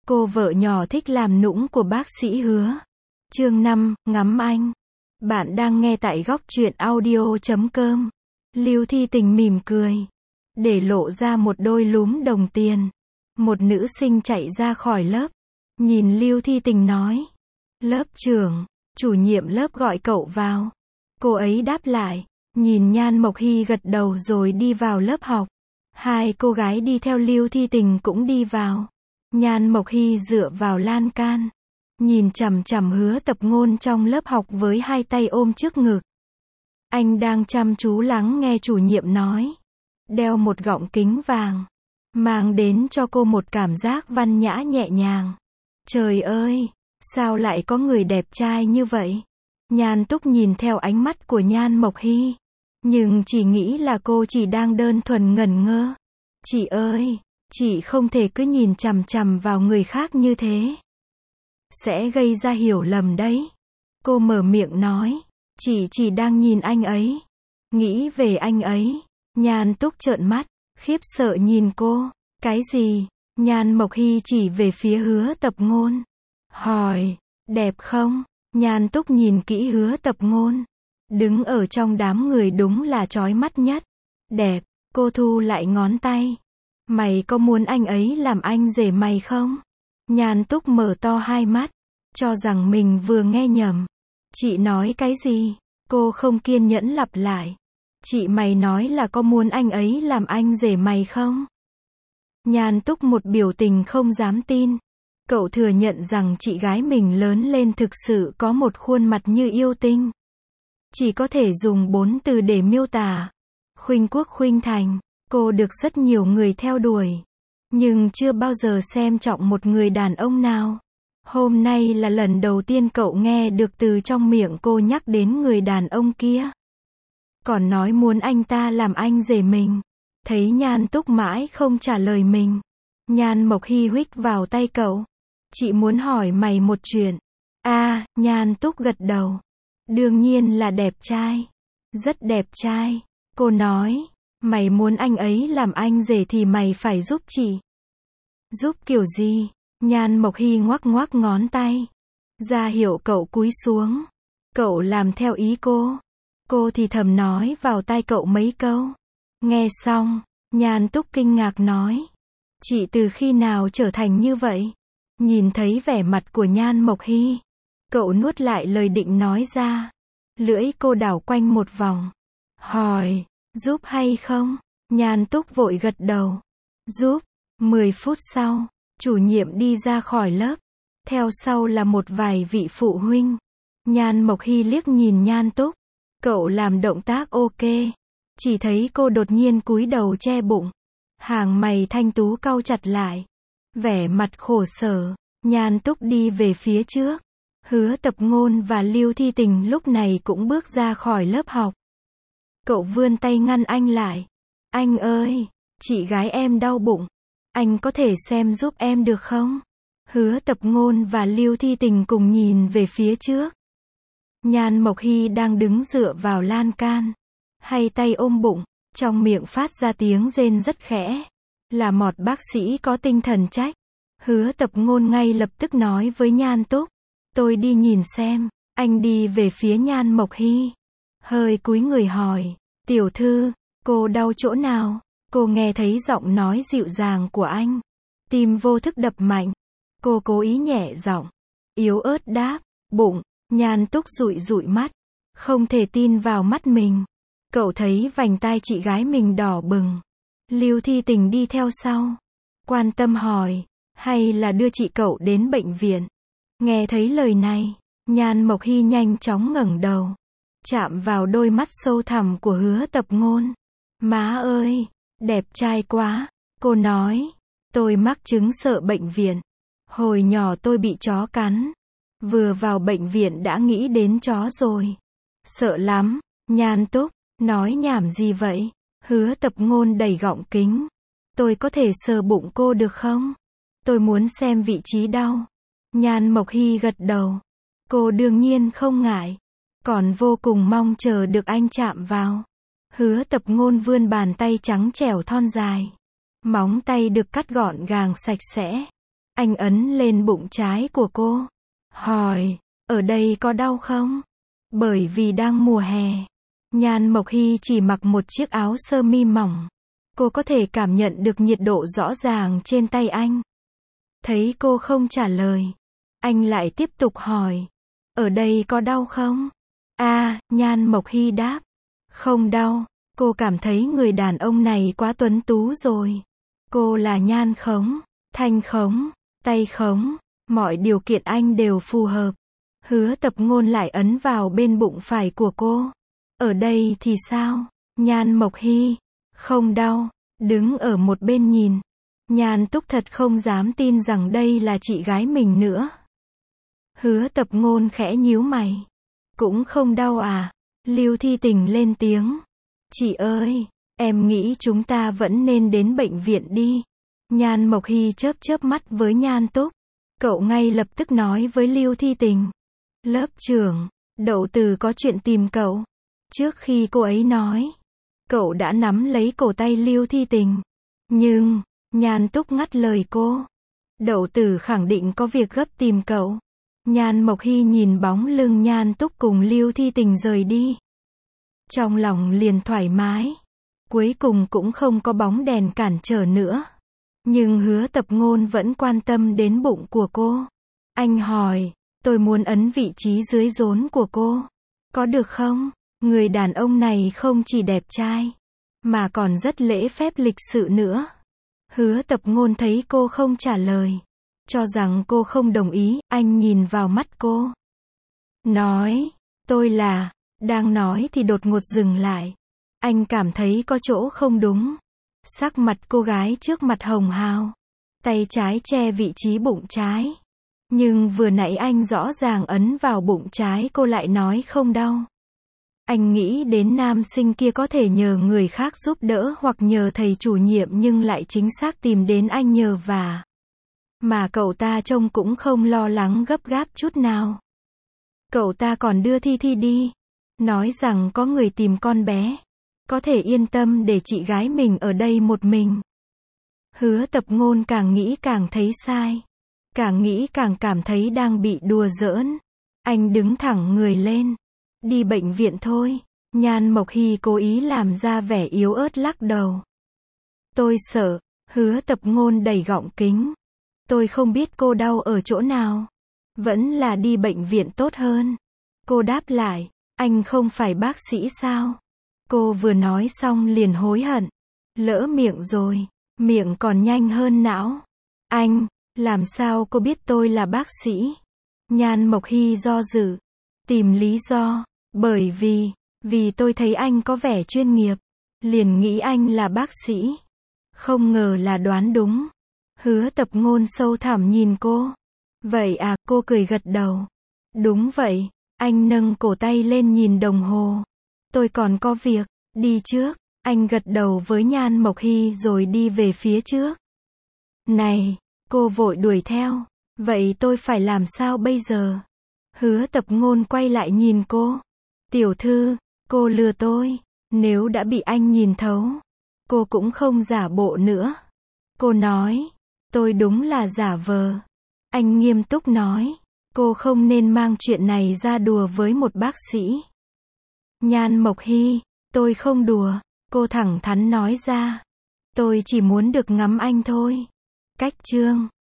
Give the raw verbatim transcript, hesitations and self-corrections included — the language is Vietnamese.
Cô vợ nhỏ thích làm nũng của bác sĩ Hứa. Chương năm, ngắm anh. Bạn đang nghe tại góc truyện audio chấm com. Lưu Thi Tình mỉm cười, để lộ ra một đôi lúm đồng tiền. Một nữ sinh chạy ra khỏi lớp, nhìn Lưu Thi Tình nói: "Lớp trưởng, chủ nhiệm lớp gọi cậu vào." Cô ấy đáp lại, nhìn Nhan Mộc Hy gật đầu rồi đi vào lớp học. Hai cô gái đi theo Lưu Thi Tình cũng đi vào. Nhan Mộc Hy dựa vào lan can, nhìn chằm chằm Hứa Tập Ngôn trong lớp học với hai tay ôm trước ngực. Anh đang chăm chú lắng nghe chủ nhiệm nói, đeo một gọng kính vàng, mang đến cho cô một cảm giác văn nhã nhẹ nhàng. Trời ơi, sao lại có người đẹp trai như vậy? Nhan Túc nhìn theo ánh mắt của Nhan Mộc Hy, nhưng chỉ nghĩ là cô chỉ đang đơn thuần ngẩn ngơ. Chị ơi, chị không thể cứ nhìn chằm chằm vào người khác như thế, sẽ gây ra hiểu lầm đấy. Cô mở miệng nói, chị chỉ đang nhìn anh ấy, nghĩ về anh ấy. Nhan Túc trợn mắt, khiếp sợ nhìn cô. Cái gì? Nhan Mộc Hy chỉ về phía Hứa Tập Ngôn, hỏi, đẹp không? Nhan Túc nhìn kỹ Hứa Tập Ngôn, đứng ở trong đám người đúng là chói mắt nhất. Đẹp. Cô thu lại ngón tay. Mày có muốn anh ấy làm anh rể mày không? Nhan Túc mở to hai mắt, cho rằng mình vừa nghe nhầm. Chị nói cái gì? Cô không kiên nhẫn lặp lại. Chị mày nói là có muốn anh ấy làm anh rể mày không? Nhan Túc một biểu tình không dám tin. Cậu thừa nhận rằng chị gái mình lớn lên thực sự có một khuôn mặt như yêu tinh. Chỉ có thể dùng bốn từ để miêu tả. Khuynh quốc khuynh thành. Cô được rất nhiều người theo đuổi, nhưng chưa bao giờ xem trọng một người đàn ông nào. Hôm nay là lần đầu tiên cậu nghe được từ trong miệng cô nhắc đến người đàn ông kia. Còn nói muốn anh ta làm anh rể mình. Thấy Nhan Túc mãi không trả lời mình, Nhan Mộc Hy huých vào tay cậu. Chị muốn hỏi mày một chuyện. A, à, Nhan Túc gật đầu. Đương nhiên là đẹp trai. Rất đẹp trai. Cô nói, mày muốn anh ấy làm anh rể thì mày phải giúp chị. Giúp kiểu gì? Nhan Mộc Hy ngoắc ngoắc ngón tay, ra hiệu cậu cúi xuống. Cậu làm theo ý cô. Cô thì thầm nói vào tai cậu mấy câu. Nghe xong, Nhan Túc kinh ngạc nói, chị từ khi nào trở thành như vậy? Nhìn thấy vẻ mặt của Nhan Mộc Hy, cậu nuốt lại lời định nói ra. Lưỡi cô đảo quanh một vòng, hỏi, giúp hay không? Nhan Túc vội gật đầu. Giúp. Mười phút sau, chủ nhiệm đi ra khỏi lớp. Theo sau là một vài vị phụ huynh. Nhan Mộc Hy liếc nhìn Nhan Túc. Cậu làm động tác ok. Chỉ thấy cô đột nhiên cúi đầu che bụng. Hàng mày thanh tú cau chặt lại. Vẻ mặt khổ sở. Nhan Túc đi về phía trước. Hứa Tập Ngôn và Lưu Thi Tình lúc này cũng bước ra khỏi lớp học. Cậu vươn tay ngăn anh lại. Anh ơi, chị gái em đau bụng. Anh có thể xem giúp em được không? Hứa Tập Ngôn và Lưu Thi Tình cùng nhìn về phía trước. Nhan Mộc Hy đang đứng dựa vào lan can, hai tay ôm bụng, trong miệng phát ra tiếng rên rất khẽ. Là một bác sĩ có tinh thần trách. Hứa Tập Ngôn ngay lập tức nói với Nhan Túc, tôi đi nhìn xem. Anh đi về phía Nhan Mộc Hy, hơi cúi người hỏi, tiểu thư, cô đau chỗ nào? Cô nghe thấy giọng nói dịu dàng của anh, tim vô thức đập mạnh. Cô cố ý nhẹ giọng, yếu ớt đáp, bụng. Nhan Túc dụi dụi mắt, không thể tin vào mắt mình. Cậu thấy vành tai chị gái mình đỏ bừng. Lưu Thi Tình đi theo sau, quan tâm hỏi, hay là đưa chị cậu đến bệnh viện? Nghe thấy lời này, Nhan Mộc Hy nhanh chóng ngẩng đầu, chạm vào đôi mắt sâu thẳm của Hứa Tập Ngôn. Má ơi, đẹp trai quá. Cô nói, tôi mắc chứng sợ bệnh viện. Hồi nhỏ tôi bị chó cắn. Vừa vào bệnh viện đã nghĩ đến chó rồi. Sợ lắm. Nhan Túc, nói nhảm gì vậy? Hứa Tập Ngôn đẩy gọng kính. Tôi có thể sờ bụng cô được không? Tôi muốn xem vị trí đau. Nhan Mộc Hy gật đầu. Cô đương nhiên không ngại, còn vô cùng mong chờ được anh chạm vào. Hứa Tập Ngôn vươn bàn tay trắng trẻo thon dài. Móng tay được cắt gọn gàng sạch sẽ. Anh ấn lên bụng trái của cô. Hỏi, ở đây có đau không? Bởi vì đang mùa hè. Nhan Mộc Hy chỉ mặc một chiếc áo sơ mi mỏng. Cô có thể cảm nhận được nhiệt độ rõ ràng trên tay anh. Thấy cô không trả lời, anh lại tiếp tục hỏi, ở đây có đau không? À, Nhan Mộc Hy đáp, không đau. Cô cảm thấy người đàn ông này quá tuấn tú rồi. Cô là Nhan Khống, Thanh Khống, Tay Khống, mọi điều kiện anh đều phù hợp. Hứa Tập Ngôn lại ấn vào bên bụng phải của cô. Ở đây thì sao? Nhan Mộc Hy, không đau, đứng ở một bên nhìn. Nhan Túc thật không dám tin rằng đây là chị gái mình nữa. Hứa Tập Ngôn khẽ nhíu mày. Cũng không đau à? Lưu Thi Tình lên tiếng. Chị ơi, em nghĩ chúng ta vẫn nên đến bệnh viện đi. Nhan Mộc Hy chớp chớp mắt với Nhan Túc. Cậu ngay lập tức nói với Lưu Thi Tình. Lớp trưởng, Đậu Từ có chuyện tìm cậu. Trước khi cô ấy nói, cậu đã nắm lấy cổ tay Lưu Thi Tình. Nhưng, Nhan Túc ngắt lời cô. Đậu Từ khẳng định có việc gấp tìm cậu. Nhan Mộc Hy nhìn bóng lưng Nhan Túc cùng Lưu Thi Tình rời đi. Trong lòng liền thoải mái. Cuối cùng cũng không có bóng đèn cản trở nữa. Nhưng Hứa Tập Ngôn vẫn quan tâm đến bụng của cô. Anh hỏi, tôi muốn ấn vị trí dưới rốn của cô. Có được không? Người đàn ông này không chỉ đẹp trai, mà còn rất lễ phép lịch sự nữa. Hứa Tập Ngôn thấy cô không trả lời, cho rằng cô không đồng ý, anh nhìn vào mắt cô. Nói, tôi là, đang nói thì đột ngột dừng lại. Anh cảm thấy có chỗ không đúng. Sắc mặt cô gái trước mặt hồng hào. Tay trái che vị trí bụng trái. Nhưng vừa nãy anh rõ ràng ấn vào bụng trái cô lại nói không đau. Anh nghĩ đến nam sinh kia có thể nhờ người khác giúp đỡ hoặc nhờ thầy chủ nhiệm nhưng lại chính xác tìm đến anh nhờ vả. Mà cậu ta trông cũng không lo lắng gấp gáp chút nào. Cậu ta còn đưa Thi Thi đi. Nói rằng có người tìm con bé. Có thể yên tâm để chị gái mình ở đây một mình. Hứa Tập Ngôn càng nghĩ càng thấy sai. Càng nghĩ càng cảm thấy đang bị đùa giỡn. Anh đứng thẳng người lên. Đi bệnh viện thôi. Nhan Mộc Hy cố ý làm ra vẻ yếu ớt lắc đầu. Tôi sợ. Hứa Tập Ngôn đẩy gọng kính. Tôi không biết cô đau ở chỗ nào. Vẫn là đi bệnh viện tốt hơn. Cô đáp lại. Anh không phải bác sĩ sao? Cô vừa nói xong liền hối hận. Lỡ miệng rồi. Miệng còn nhanh hơn não. Anh, làm sao cô biết tôi là bác sĩ? Nhan Mộc Hy do dự. Tìm lý do. Bởi vì, vì tôi thấy anh có vẻ chuyên nghiệp. Liền nghĩ anh là bác sĩ. Không ngờ là đoán đúng. Hứa Tập Ngôn sâu thẳm nhìn cô. Vậy à, cô cười gật đầu. Đúng vậy. Anh nâng cổ tay lên nhìn đồng hồ. Tôi còn có việc, đi trước. Anh gật đầu với Nhan Mộc Hy rồi đi về phía trước. Này, cô vội đuổi theo. Vậy tôi phải làm sao bây giờ? Hứa Tập Ngôn quay lại nhìn cô. Tiểu thư, cô lừa tôi. Nếu đã bị anh nhìn thấu, cô cũng không giả bộ nữa. Cô nói, tôi đúng là giả vờ. Anh nghiêm túc nói, cô không nên mang chuyện này ra đùa với một bác sĩ. Nhan Mộc Hy, tôi không đùa. Cô thẳng thắn nói ra. Tôi chỉ muốn được ngắm anh thôi. Cách chương